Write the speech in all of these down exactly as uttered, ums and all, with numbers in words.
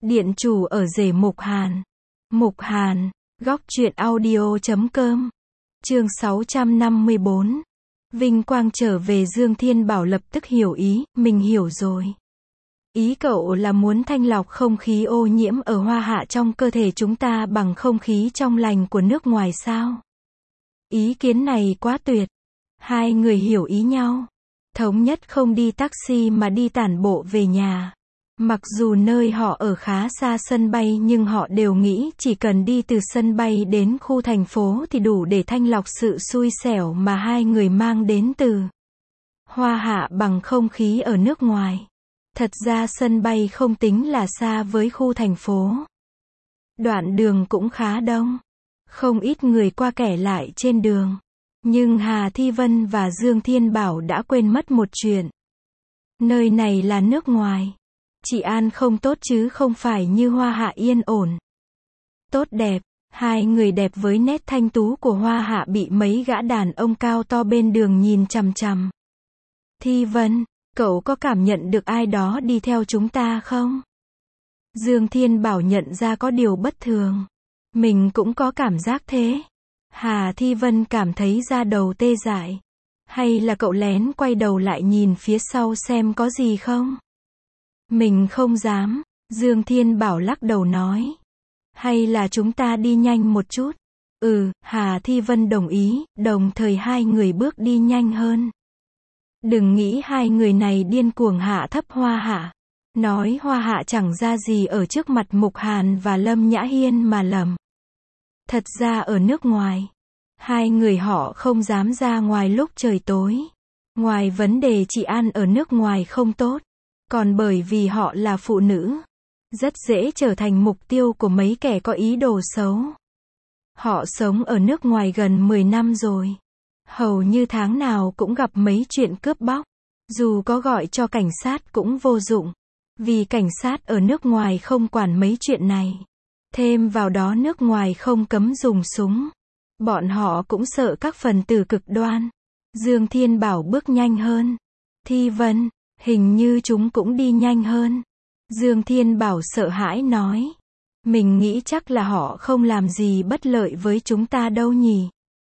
Điện chủ ở rể Mục Hàn. Mục Hàn, góc truyện audio chấm com. Chương sáu trăm năm mươi bốn. Vinh quang trở về. Dương Thiên Bảo lập tức hiểu ý, mình hiểu rồi. Ý cậu là muốn thanh lọc không khí ô nhiễm ở Hoa Hạ trong cơ thể chúng ta bằng không khí trong lành của nước ngoài sao? Ý kiến này quá tuyệt. Hai người hiểu ý nhau. Thống nhất không đi taxi mà đi tản bộ về nhà. Mặc dù nơi họ ở khá xa sân bay nhưng họ đều nghĩ chỉ cần đi từ sân bay đến khu thành phố thì đủ để thanh lọc sự xui xẻo mà hai người mang đến từ Hoa Hạ bằng không khí ở nước ngoài. Thật ra sân bay không tính là xa với khu thành phố. Đoạn đường cũng khá đông. Không ít người qua kẻ lại trên đường. Nhưng Hà Thi Vân và Dương Thiên Bảo đã quên mất một chuyện. Nơi này là nước ngoài. Trị an không tốt chứ không phải như Hoa Hạ yên ổn. Tốt đẹp, hai người đẹp với nét thanh tú của Hoa Hạ bị mấy gã đàn ông cao to bên đường nhìn chằm chằm. Thi Vân, cậu có cảm nhận được ai đó đi theo chúng ta không? Dương Thiên Bảo nhận ra có điều bất thường. Mình cũng có cảm giác thế. Hà Thi Vân cảm thấy da đầu tê dại. Hay là cậu lén quay đầu lại nhìn phía sau xem có gì không? Mình không dám, Dương Thiên Bảo lắc đầu nói. Hay là chúng ta đi nhanh một chút? Ừ, Hà Thi Vân đồng ý, đồng thời hai người bước đi nhanh hơn. Đừng nghĩ hai người này điên cuồng hạ thấp Hoa Hạ. Nói Hoa Hạ chẳng ra gì ở trước mặt Mục Hàn và Lâm Nhã Hiên mà lầm. Thật ra ở nước ngoài, hai người họ không dám ra ngoài lúc trời tối. Ngoài vấn đề trị an ở nước ngoài không tốt, còn bởi vì họ là phụ nữ, rất dễ trở thành mục tiêu của mấy kẻ có ý đồ xấu. Họ sống ở nước ngoài gần mười năm rồi. Hầu như tháng nào cũng gặp mấy chuyện cướp bóc. Dù có gọi cho cảnh sát cũng vô dụng. Vì cảnh sát ở nước ngoài không quản mấy chuyện này. Thêm vào đó nước ngoài không cấm dùng súng. Bọn họ cũng sợ các phần tử cực đoan. Dương Thiên Bảo bước nhanh hơn. Thi Vân, hình như chúng cũng đi nhanh hơn. Dương Thiên Bảo sợ hãi nói. Mình nghĩ chắc là họ không làm gì bất lợi với chúng ta đâu nhỉ.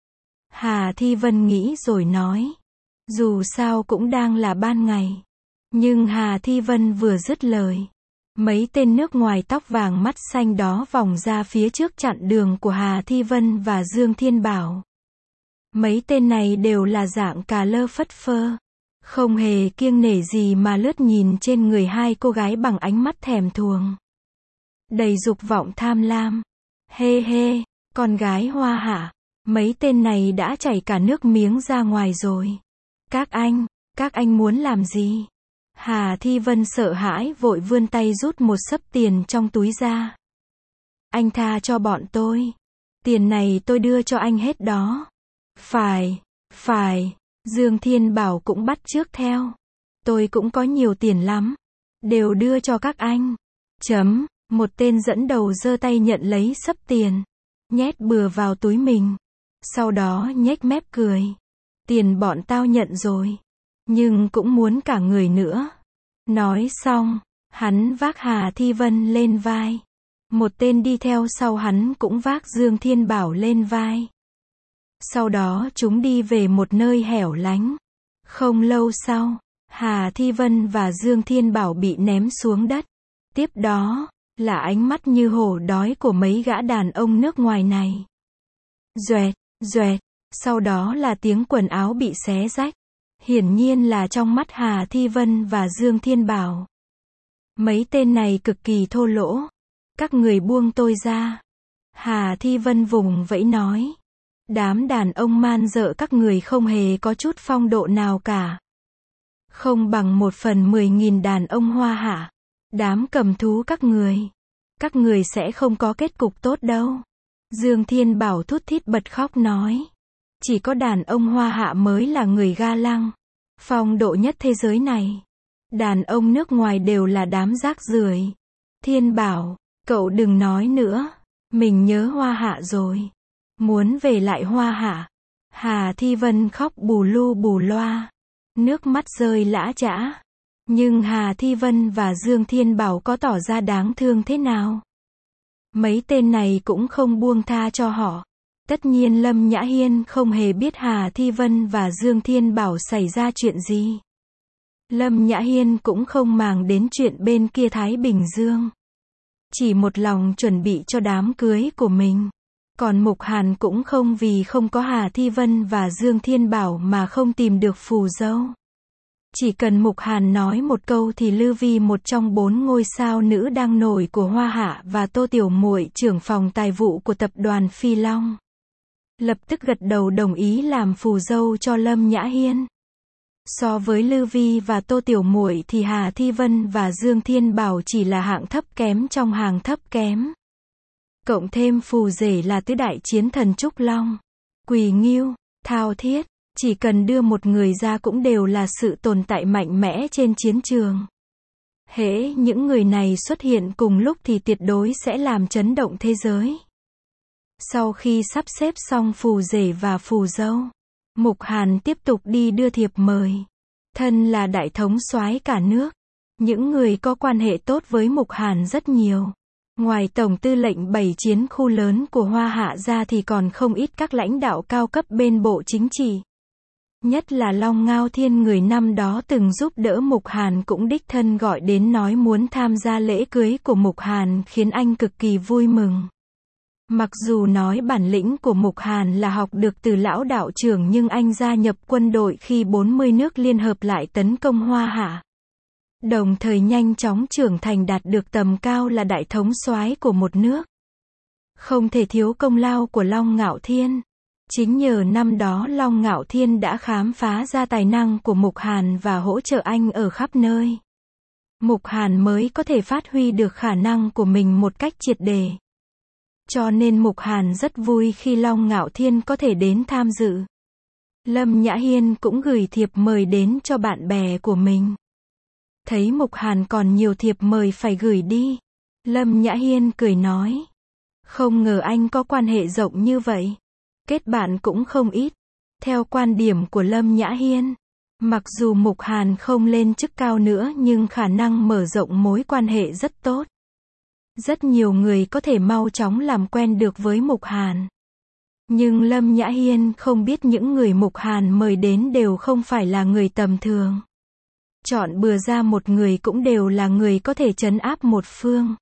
Hà Thi Vân nghĩ rồi nói. Dù sao cũng đang là ban ngày. Nhưng Hà Thi Vân vừa dứt lời. Mấy tên nước ngoài tóc vàng mắt xanh đó vòng ra phía trước chặn đường của Hà Thi Vân và Dương Thiên Bảo. Mấy tên này đều là dạng cà lơ phất phơ. Không hề kiêng nể gì mà lướt nhìn trên người hai cô gái bằng ánh mắt thèm thuồng. Đầy dục vọng tham lam. Hê hê, con gái Hoa Hạ. Mấy tên này đã chảy cả nước miếng ra ngoài rồi. Các anh, các anh muốn làm gì? Hà Thi Vân sợ hãi vội vươn tay rút một xấp tiền trong túi ra. Anh tha cho bọn tôi. Tiền này tôi đưa cho anh hết đó. Phải, phải, Dương Thiên Bảo cũng bắt chước theo. Tôi cũng có nhiều tiền lắm. Đều đưa cho các anh. Chấm, một tên dẫn đầu giơ tay nhận lấy xấp tiền. Nhét bừa vào túi mình. Sau đó nhếch mép cười. Tiền bọn tao nhận rồi. Nhưng cũng muốn cả người nữa. Nói xong, hắn vác Hà Thi Vân lên vai. Một tên đi theo sau hắn cũng vác Dương Thiên Bảo lên vai. Sau đó chúng đi về một nơi hẻo lánh. Không lâu sau, Hà Thi Vân và Dương Thiên Bảo bị ném xuống đất. Tiếp đó, là ánh mắt như hổ đói của mấy gã đàn ông nước ngoài này. Doẹt, doẹt, sau đó là tiếng quần áo bị xé rách. Hiển nhiên là trong mắt Hà Thi Vân và Dương Thiên Bảo. Mấy tên này cực kỳ thô lỗ. Các người buông tôi ra. Hà Thi Vân vùng vẫy nói. Đám đàn ông man dợ các người không hề có chút phong độ nào cả. Không bằng một phần mười nghìn đàn ông Hoa Hạ. Đám cầm thú các người. Các người sẽ không có kết cục tốt đâu. Dương Thiên Bảo thút thít bật khóc nói. Chỉ có đàn ông Hoa Hạ mới là người ga lăng. Phong độ nhất thế giới này. Đàn ông nước ngoài đều là đám rác rưởi. Thiên Bảo, cậu đừng nói nữa. Mình nhớ Hoa Hạ rồi. Muốn về lại Hoa Hạ. Hà Thi Vân khóc bù lu bù loa. Nước mắt rơi lã chã. Nhưng Hà Thi Vân và Dương Thiên Bảo có tỏ ra đáng thương thế nào? Mấy tên này cũng không buông tha cho họ. Tất nhiên Lâm Nhã Hiên không hề biết Hà Thi Vân và Dương Thiên Bảo xảy ra chuyện gì. Lâm Nhã Hiên cũng không màng đến chuyện bên kia Thái Bình Dương. Chỉ một lòng chuẩn bị cho đám cưới của mình. Còn Mục Hàn cũng không vì không có Hà Thi Vân và Dương Thiên Bảo mà không tìm được phù dâu. Chỉ cần Mục Hàn nói một câu thì Lư Vi, một trong bốn ngôi sao nữ đang nổi của Hoa Hạ, và Tô Tiểu Muội, trưởng phòng tài vụ của tập đoàn Phi Long, lập tức gật đầu đồng ý làm phù dâu cho Lâm Nhã Hiên. So với Lư Vi và Tô Tiểu Muội thì Hà Thi Vân và Dương Thiên Bảo chỉ là hạng thấp kém trong hàng thấp kém. Cộng thêm phù rể là tứ đại chiến thần Trúc Long, Quỳ Ngưu, Thao Thiết, chỉ cần đưa một người ra cũng đều là sự tồn tại mạnh mẽ trên chiến trường. Hễ những người này xuất hiện cùng lúc thì tuyệt đối sẽ làm chấn động thế giới. Sau khi sắp xếp xong phù rể và phù dâu, Mục Hàn tiếp tục đi đưa thiệp mời. Thân là đại thống soái cả nước, những người có quan hệ tốt với Mục Hàn rất nhiều. Ngoài tổng tư lệnh bảy chiến khu lớn của Hoa Hạ ra thì còn không ít các lãnh đạo cao cấp bên Bộ Chính trị. Nhất là Long Ngao Thiên, người năm đó từng giúp đỡ Mục Hàn, cũng đích thân gọi đến nói muốn tham gia lễ cưới của Mục Hàn, khiến anh cực kỳ vui mừng. Mặc dù nói bản lĩnh của Mục Hàn là học được từ lão đạo trưởng, nhưng anh gia nhập quân đội khi bốn mươi nước liên hợp lại tấn công Hoa Hạ. Đồng thời nhanh chóng trưởng thành, đạt được tầm cao là đại thống soái của một nước. Không thể thiếu công lao của Long Ngạo Thiên. Chính nhờ năm đó Long Ngạo Thiên đã khám phá ra tài năng của Mục Hàn và hỗ trợ anh ở khắp nơi. Mục Hàn mới có thể phát huy được khả năng của mình một cách triệt để. Cho nên Mục Hàn rất vui khi Long Ngạo Thiên có thể đến tham dự. Lâm Nhã Hiên cũng gửi thiệp mời đến cho bạn bè của mình. Thấy Mục Hàn còn nhiều thiệp mời phải gửi đi, Lâm Nhã Hiên cười nói: không ngờ anh có quan hệ rộng như vậy. Kết bạn cũng không ít. Theo quan điểm của Lâm Nhã Hiên, mặc dù Mục Hàn không lên chức cao nữa nhưng khả năng mở rộng mối quan hệ rất tốt. Rất nhiều người có thể mau chóng làm quen được với Mục Hàn. Nhưng Lâm Nhã Hiên không biết những người Mục Hàn mời đến đều không phải là người tầm thường. Chọn bừa ra một người cũng đều là người có thể trấn áp một phương.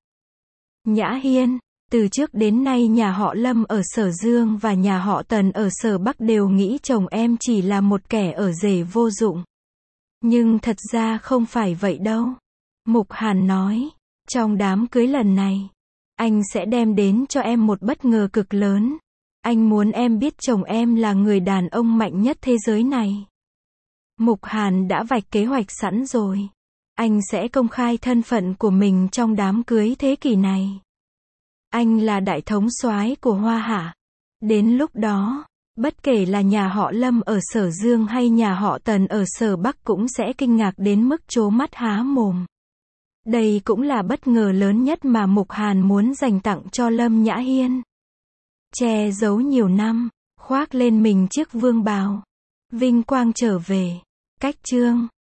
Nhã Hiên, từ trước đến nay nhà họ Lâm ở Sở Dương và nhà họ Tần ở Sở Bắc đều nghĩ chồng em chỉ là một kẻ ở rể vô dụng. Nhưng thật ra không phải vậy đâu. Mục Hàn nói, trong đám cưới lần này, anh sẽ đem đến cho em một bất ngờ cực lớn. Anh muốn em biết chồng em là người đàn ông mạnh nhất thế giới này. Mục Hàn đã vạch kế hoạch sẵn rồi. Anh sẽ công khai thân phận của mình trong đám cưới thế kỷ này. Anh là đại thống soái của Hoa Hạ. Đến lúc đó, bất kể là nhà họ Lâm ở Sở Dương hay nhà họ Tần ở Sở Bắc cũng sẽ kinh ngạc đến mức trố mắt há mồm. Đây cũng là bất ngờ lớn nhất mà Mục Hàn muốn dành tặng cho Lâm Nhã Hiên. Che giấu nhiều năm, khoác lên mình chiếc vương bào, vinh quang trở về. Cách chương